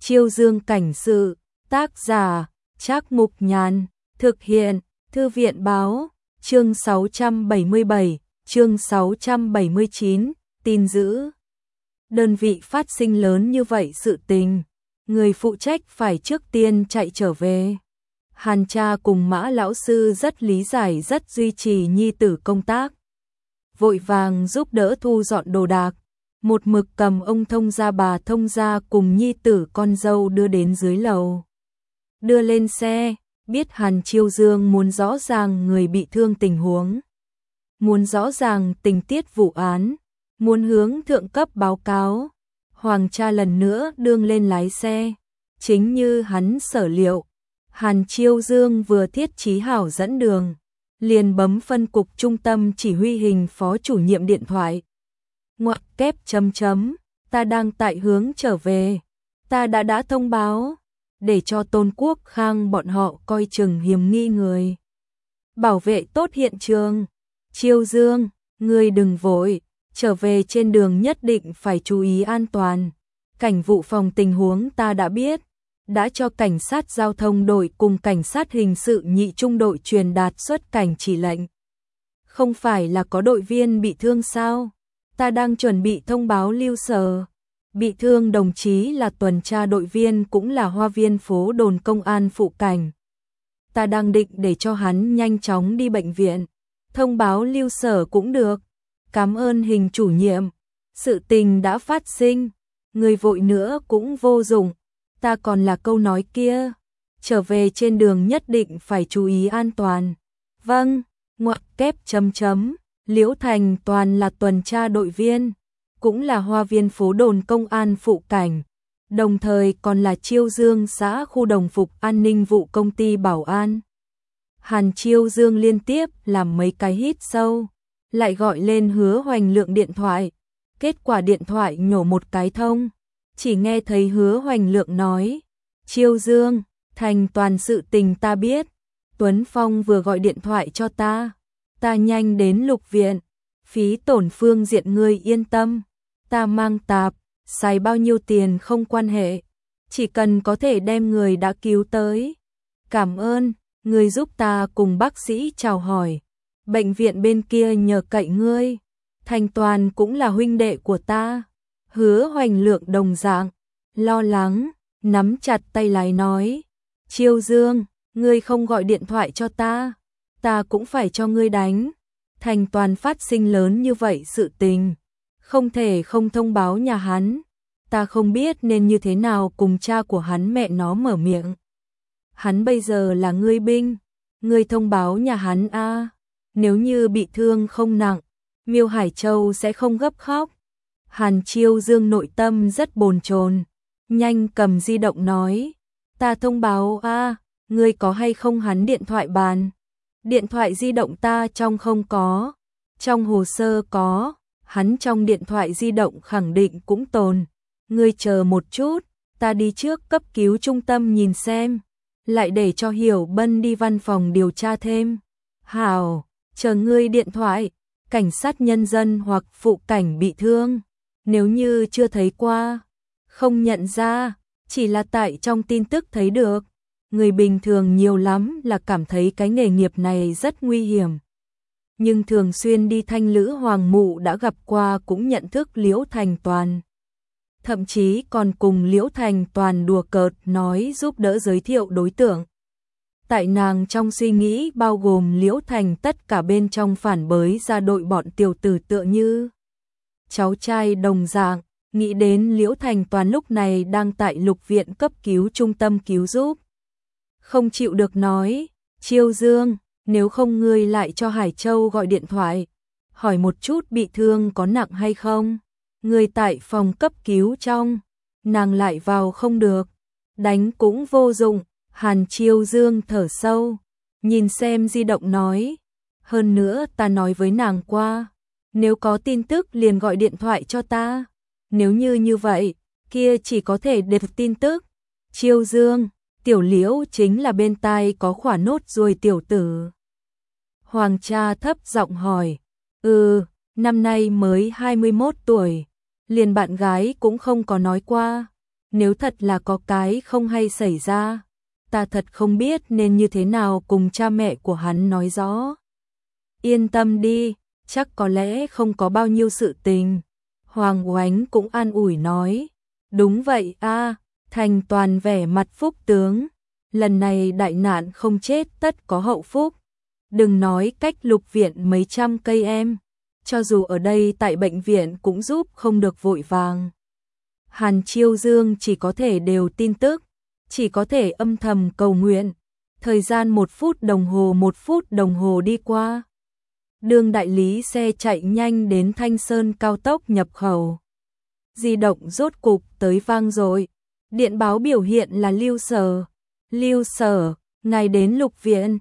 Chiêu Dương cảnh sự, tác giả, Trác Mục Nhàn, thực hiện, Thư viện báo, chương 677, chương 679, tin dữ. Đơn vị phát sinh lớn như vậy sự tình, người phụ trách phải trước tiên chạy trở về. Hàn cha cùng Mã lão sư rất lý giải rất duy trì nhi tử công tác. Vội vàng giúp đỡ thu dọn đồ đạc, một mực cầm ông thông gia bà thông gia cùng nhi tử con dâu đưa đến dưới lầu. Đưa lên xe, biết Hàn Chiêu Dương muốn rõ ràng người bị thương tình huống, muốn rõ ràng tình tiết vụ án, muốn hướng thượng cấp báo cáo. Hoàng cha lần nữa đương lên lái xe, chính như hắn sở liệu. Hàn Chiêu Dương vừa thiết chí hảo dẫn đường, liền bấm phân cục trung tâm chỉ huy hình phó chủ nhiệm điện thoại. Ngoặc kép chấm chấm, ta đang tại hướng trở về, ta đã thông báo, để cho Tôn Quốc Khang bọn họ coi chừng hiểm nghi người, bảo vệ tốt hiện trường. Chiêu Dương, ngươi đừng vội, trở về trên đường nhất định phải chú ý an toàn. Cảnh vụ phòng tình huống ta đã biết, đã cho cảnh sát giao thông đội cùng cảnh sát hình sự nhị trung đội truyền đạt xuất cảnh chỉ lệnh. Không phải là có đội viên bị thương sao? Ta đang chuẩn bị thông báo lưu sở. Bị thương đồng chí là tuần tra đội viên cũng là hoa viên phố đồn công an phụ cảnh. Ta đang định để cho hắn nhanh chóng đi bệnh viện. Thông báo lưu sở cũng được. Cảm ơn Hình chủ nhiệm. Sự tình đã phát sinh, người vội nữa cũng vô dụng. Ta còn là câu nói kia, trở về trên đường nhất định phải chú ý an toàn. Vâng, ngoặc kép chấm chấm, Liễu Thành Toàn là tuần tra đội viên, cũng là hoa viên phố đồn công an phụ cảnh, đồng thời còn là Chiêu Dương xã khu đồng phục an ninh vụ công ty bảo an. Hàn Chiêu Dương liên tiếp làm mấy cái hít sâu, lại gọi lên Hứa Hoành Lượng điện thoại, kết quả điện thoại nhổ một cái thông. Chỉ nghe thấy Hứa Hoành Lượng nói, Chiêu Dương, Thành Toàn sự tình ta biết, Tuấn Phong vừa gọi điện thoại cho ta nhanh đến Lục viện, phí tổn phương diện ngươi yên tâm, ta mang tạp, xài bao nhiêu tiền không quan hệ, chỉ cần có thể đem người đã cứu tới. Cảm ơn, ngươi giúp ta cùng bác sĩ chào hỏi, bệnh viện bên kia nhờ cậy ngươi, Thành Toàn cũng là huynh đệ của ta. Hứa Hoành Lượng đồng dạng, lo lắng, nắm chặt tay lái nói, Chiêu Dương, ngươi không gọi điện thoại cho ta cũng phải cho ngươi đánh. Thành Toàn phát sinh lớn như vậy sự tình, không thể không thông báo nhà hắn, ta không biết nên như thế nào cùng cha của hắn mẹ nó mở miệng. Hắn bây giờ là ngươi binh, ngươi thông báo nhà hắn a, nếu như bị thương không nặng, Miêu Hải Châu sẽ không gấp khóc. Hàn Chiêu Dương nội tâm rất bồn chồn, nhanh cầm di động nói, ta thông báo a, ngươi có hay không hắn điện thoại bàn? Điện thoại di động ta trong không có, trong hồ sơ có, hắn trong điện thoại di động khẳng định cũng tồn. Ngươi chờ một chút, ta đi trước cấp cứu trung tâm nhìn xem, lại để cho Hiểu Bân đi văn phòng điều tra thêm. Hảo, chờ ngươi điện thoại, cảnh sát nhân dân hoặc phụ cảnh bị thương. Nếu như chưa thấy qua, không nhận ra, chỉ là tại trong tin tức thấy được, người bình thường nhiều lắm là cảm thấy cái nghề nghiệp này rất nguy hiểm. Nhưng thường xuyên đi Thanh Lữ Hoàng Mụ đã gặp qua cũng nhận thức Liễu Thành Toàn. Thậm chí còn cùng Liễu Thành Toàn đùa cợt nói giúp đỡ giới thiệu đối tượng. Tại nàng trong suy nghĩ bao gồm Liễu Thành tất cả bên trong phản bới ra đội bọn tiểu tử tựa như cháu trai đồng dạng, nghĩ đến Liễu Thành Toàn lúc này đang tại Lục viện cấp cứu trung tâm cứu giúp. Không chịu được nói, Chiêu Dương, nếu không ngươi lại cho Hải Châu gọi điện thoại, hỏi một chút bị thương có nặng hay không. Ngươi tại phòng cấp cứu trong, nàng lại vào không được, đánh cũng vô dụng. Hàn Chiêu Dương thở sâu, nhìn xem di động nói, hơn nữa ta nói với nàng qua, nếu có tin tức liền gọi điện thoại cho ta. Nếu như vậy, kia chỉ có thể đệt tin tức. Chiêu Dương, tiểu Liễu chính là bên tai có khỏa nốt ruồi tiểu tử. Hoàng cha thấp giọng hỏi, năm nay mới 21 tuổi, liền bạn gái cũng không có nói qua. Nếu thật là có cái không hay xảy ra, ta thật không biết nên như thế nào cùng cha mẹ của hắn nói rõ. Yên tâm đi, chắc có lẽ không có bao nhiêu sự tình. Hoàng Oánh cũng an ủi nói, đúng vậy a, Thành Toàn vẻ mặt phúc tướng, lần này đại nạn không chết tất có hậu phúc. Đừng nói cách Lục viện mấy trăm cây em, cho dù ở đây tại bệnh viện cũng giúp không được vội vàng. Hàn Chiêu Dương chỉ có thể đều tin tức, chỉ có thể âm thầm cầu nguyện. Thời gian 1 phút đồng hồ đi qua. Đường đại lý xe chạy nhanh đến Thanh Sơn cao tốc nhập khẩu. Di động rốt cục tới vang rồi. Điện báo biểu hiện là Lưu Sở. Lưu Sở, ngài đến Lục viện.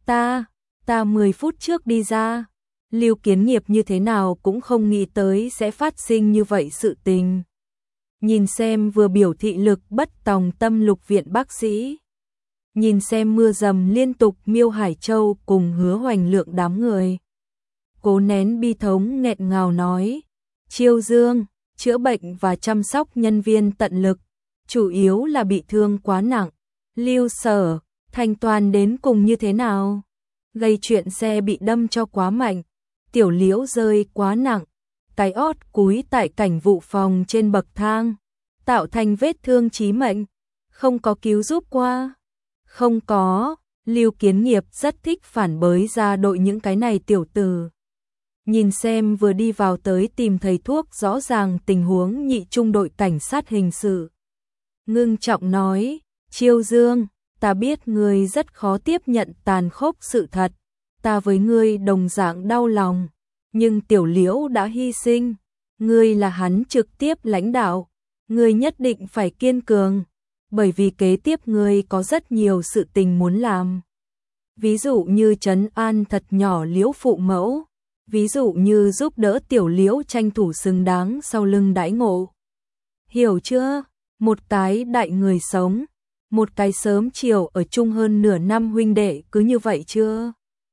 Ta 10 phút trước đi ra. Lưu Kiến Nghiệp như thế nào cũng không nghĩ tới sẽ phát sinh như vậy sự tình. Nhìn xem vừa biểu thị lực bất tòng tâm Lục viện bác sĩ. Nhìn xem mưa dầm liên tục Miêu Hải Châu cùng Hứa Hoành Lượng đám người. Cố nén bi thống nghẹn ngào nói, Chiêu Dương, chữa bệnh và chăm sóc nhân viên tận lực, chủ yếu là bị thương quá nặng. Lưu Sở, Thành Toàn đến cùng như thế nào? Gây chuyện xe bị đâm cho quá mạnh, Tiểu Liễu rơi quá nặng, cái ót cúi tại cảnh vụ phòng trên bậc thang, tạo thành vết thương chí mệnh, không có cứu giúp qua. Không có, Lưu Kiến Nghiệp rất thích phản bới ra đội những cái này tiểu tử. Nhìn xem vừa đi vào tới tìm thầy thuốc rõ ràng tình huống nhị trung đội cảnh sát hình sự. Ngưng trọng nói, Chiêu Dương, ta biết ngươi rất khó tiếp nhận tàn khốc sự thật, ta với ngươi đồng dạng đau lòng, nhưng Tiểu Liễu đã hy sinh, ngươi là hắn trực tiếp lãnh đạo, ngươi nhất định phải kiên cường, bởi vì kế tiếp ngươi có rất nhiều sự tình muốn làm. Ví dụ như trấn an thật nhỏ Liễu phụ mẫu, ví dụ như giúp đỡ Tiểu Liễu tranh thủ xứng đáng sau lưng đãi ngộ. Hiểu chưa? Một cái đại người sống, một cái sớm chiều ở chung hơn nửa năm huynh đệ cứ như vậy chưa?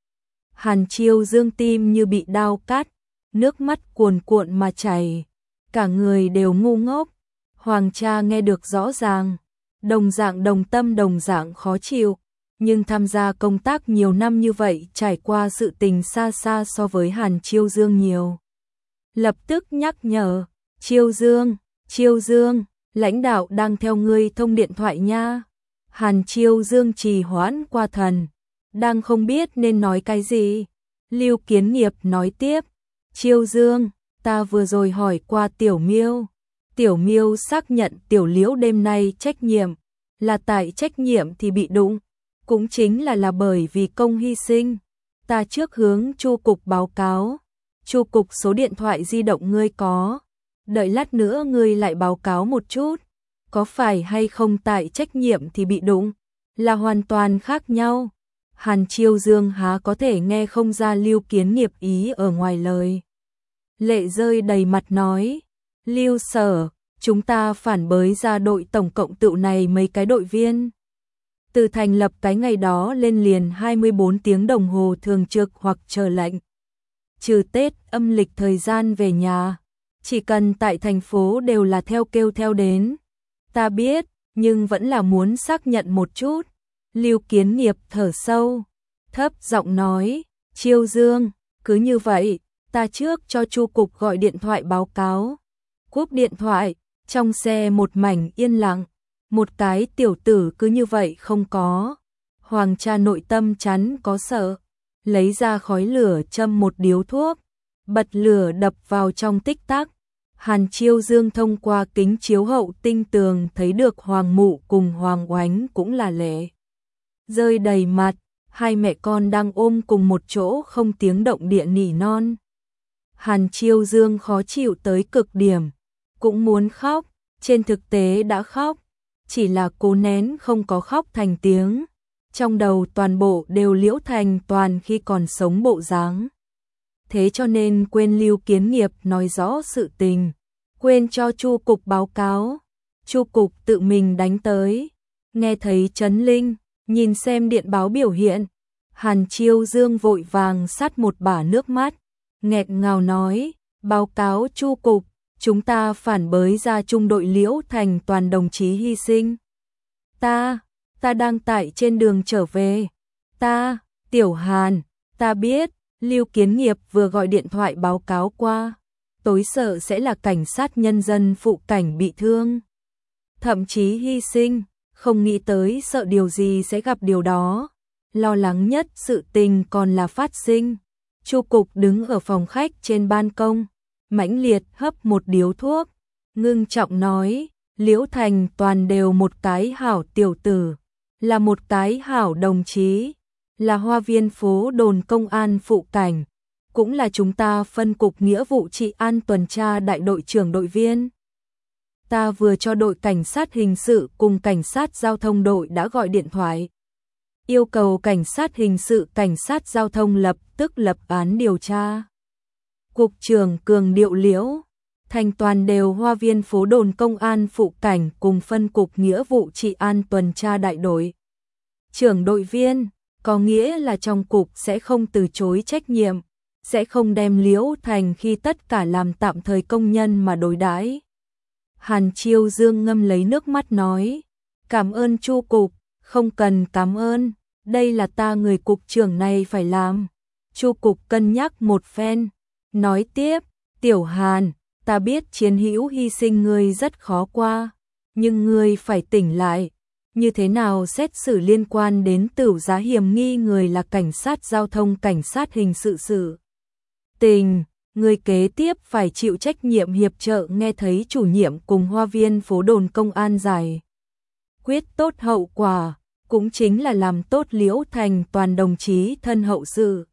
Hàn Chiêu Dương tim như bị đao cắt, nước mắt cuồn cuộn mà chảy, cả người đều ngu ngốc. Hoàng cha nghe được rõ ràng, đồng dạng đồng tâm đồng dạng khó chịu, nhưng tham gia công tác nhiều năm như vậy trải qua sự tình xa xa so với Hàn Chiêu Dương nhiều. Lập tức nhắc nhở, Chiêu Dương, lãnh đạo đang theo ngươi thông điện thoại nha. Hàn Chiêu Dương trì hoãn qua thần, đang không biết nên nói cái gì. Lưu Kiến Nghiệp nói tiếp, Chiêu Dương, ta vừa rồi hỏi qua Tiểu Miêu. Tiểu Miêu xác nhận Tiểu Liễu đêm nay trách nhiệm, là tại trách nhiệm thì bị đụng, cũng chính là bởi vì công hy sinh. Ta trước hướng Chu cục báo cáo, Chu cục số điện thoại di động ngươi có, đợi lát nữa ngươi lại báo cáo một chút, có phải hay không tại trách nhiệm thì bị đụng, là hoàn toàn khác nhau. Hàn Chiêu Dương há có thể nghe không ra Lưu Kiến Nghiệp ý ở ngoài lời. Lệ rơi đầy mặt nói, Lưu Sở, chúng ta phản bới ra đội tổng cộng tựu này mấy cái đội viên. Từ thành lập cái ngày đó lên liền 24 tiếng đồng hồ thường trực hoặc chờ lệnh. Trừ Tết âm lịch thời gian về nhà, chỉ cần tại thành phố đều là theo kêu theo đến. Ta biết, nhưng vẫn là muốn xác nhận một chút. Lưu Kiến Nghiệp thở sâu, thấp giọng nói, Chiêu Dương, cứ như vậy, ta trước cho Chu cục gọi điện thoại báo cáo. Cúp điện thoại, trong xe một mảnh yên lặng, một cái tiểu tử cứ như vậy không có. Hoàng cha nội tâm chắn có sợ, lấy ra khói lửa châm một điếu thuốc, bật lửa đập vào trong tích tắc. Hàn Chiêu Dương thông qua kính chiếu hậu tinh tường thấy được Hoàng Mụ cùng Hoàng Oánh cũng là lệ rơi đầy mặt, hai mẹ con đang ôm cùng một chỗ không tiếng động địa nỉ non. Hàn Chiêu Dương khó chịu tới cực điểm, cũng muốn khóc, trên thực tế đã khóc, chỉ là cố nén không có khóc thành tiếng. Trong đầu toàn bộ đều Liễu Thành Toàn khi còn sống bộ dáng. Thế cho nên quên Lưu Kiến Nghiệp nói rõ sự tình, quên cho Chu cục báo cáo. Chu cục tự mình đánh tới, nghe thấy chấn linh, nhìn xem điện báo biểu hiện. Hàn Chiêu Dương vội vàng sát một bả nước mắt, nghẹn ngào nói, báo cáo Chu cục, chúng ta phản bới ra trung đội Liễu Thành Toàn đồng chí hy sinh. Ta đang tại trên đường trở về. Tiểu Hàn, ta biết, Lưu Kiến Nghiệp vừa gọi điện thoại báo cáo qua. Tối sợ sẽ là cảnh sát nhân dân phụ cảnh bị thương. Thậm chí hy sinh, không nghĩ tới sợ điều gì sẽ gặp điều đó. Lo lắng nhất sự tình còn là phát sinh. Chu Cục đứng ở phòng khách trên ban công, mãnh liệt hấp một điếu thuốc, ngưng trọng nói, Liễu Thành Toàn đều một cái hảo tiểu tử, là một cái hảo đồng chí, là Hoa Viên phố đồn công an phụ cảnh, cũng là chúng ta phân cục nghĩa vụ trị an tuần tra đại đội trưởng đội viên. Ta vừa cho đội cảnh sát hình sự cùng cảnh sát giao thông đội đã gọi điện thoại, yêu cầu cảnh sát hình sự cảnh sát giao thông lập tức lập án điều tra. Cục trưởng cường điệu Liễu Thành Toàn đều Hoa Viên phố đồn công an phụ cảnh cùng phân cục nghĩa vụ trị an tuần tra đại đội trưởng đội viên, có nghĩa là trong cục sẽ không từ chối trách nhiệm, sẽ không đem Liễu Thành khi tất cả làm tạm thời công nhân mà đối đãi. Hàn Chiêu Dương ngâm lấy nước mắt nói, cảm ơn Chu Cục, không cần cảm ơn, đây là ta người cục trưởng này phải làm. Chu Cục cân nhắc một phen, nói tiếp, Tiểu Hàn, ta biết chiến hữu hy sinh ngươi rất khó qua, nhưng ngươi phải tỉnh lại, như thế nào xét xử liên quan đến tửu giá hiểm nghi người là cảnh sát giao thông cảnh sát hình sự sự tình, người kế tiếp phải chịu trách nhiệm hiệp trợ nghe thấy chủ nhiệm cùng Hoa Viên phố đồn công an giải quyết tốt hậu quả, cũng chính là làm tốt Liễu Thành Toàn đồng chí thân hậu sự.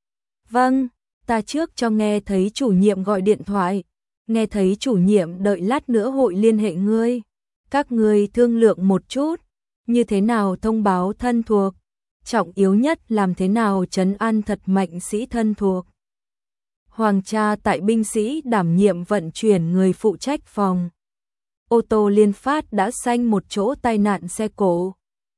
Vâng, ta trước cho nghe thấy chủ nhiệm gọi điện thoại, nghe thấy chủ nhiệm đợi lát nữa hội liên hệ ngươi, các ngươi thương lượng một chút, như thế nào thông báo thân thuộc, trọng yếu nhất làm thế nào trấn an thật mạnh sĩ thân thuộc. Hoàng cha tại binh sĩ đảm nhiệm vận chuyển người phụ trách phòng ô tô Liên Phát đã sanh một chỗ tai nạn xe cộ.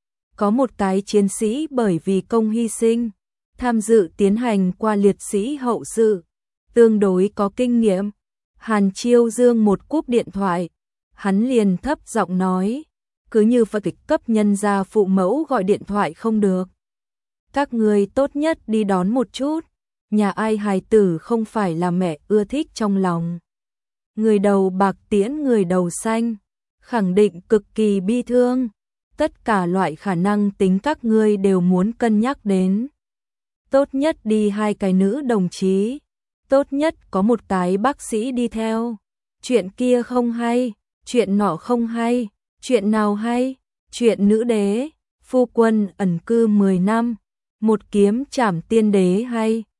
Có một cái chiến sĩ bởi vì công hy sinh, tham dự tiến hành qua liệt sĩ hậu sự, tương đối có kinh nghiệm. Hàn Chiêu Dương một cúp điện thoại, hắn liền thấp giọng nói, cứ như vậy cấp nhân gia phụ mẫu gọi điện thoại không được. Các người tốt nhất đi đón một chút, nhà ai hài tử không phải là mẹ ưa thích trong lòng. Người đầu bạc tiễn người đầu xanh, khẳng định cực kỳ bi thương, tất cả loại khả năng tính các ngươi đều muốn cân nhắc đến. Tốt nhất đi 2 cái nữ đồng chí, tốt nhất có một cái bác sĩ đi theo. Chuyện kia không hay, chuyện nọ không hay, chuyện nào hay, chuyện nữ đế, phu quân ẩn cư 10 năm, một kiếm trảm tiên đế hay.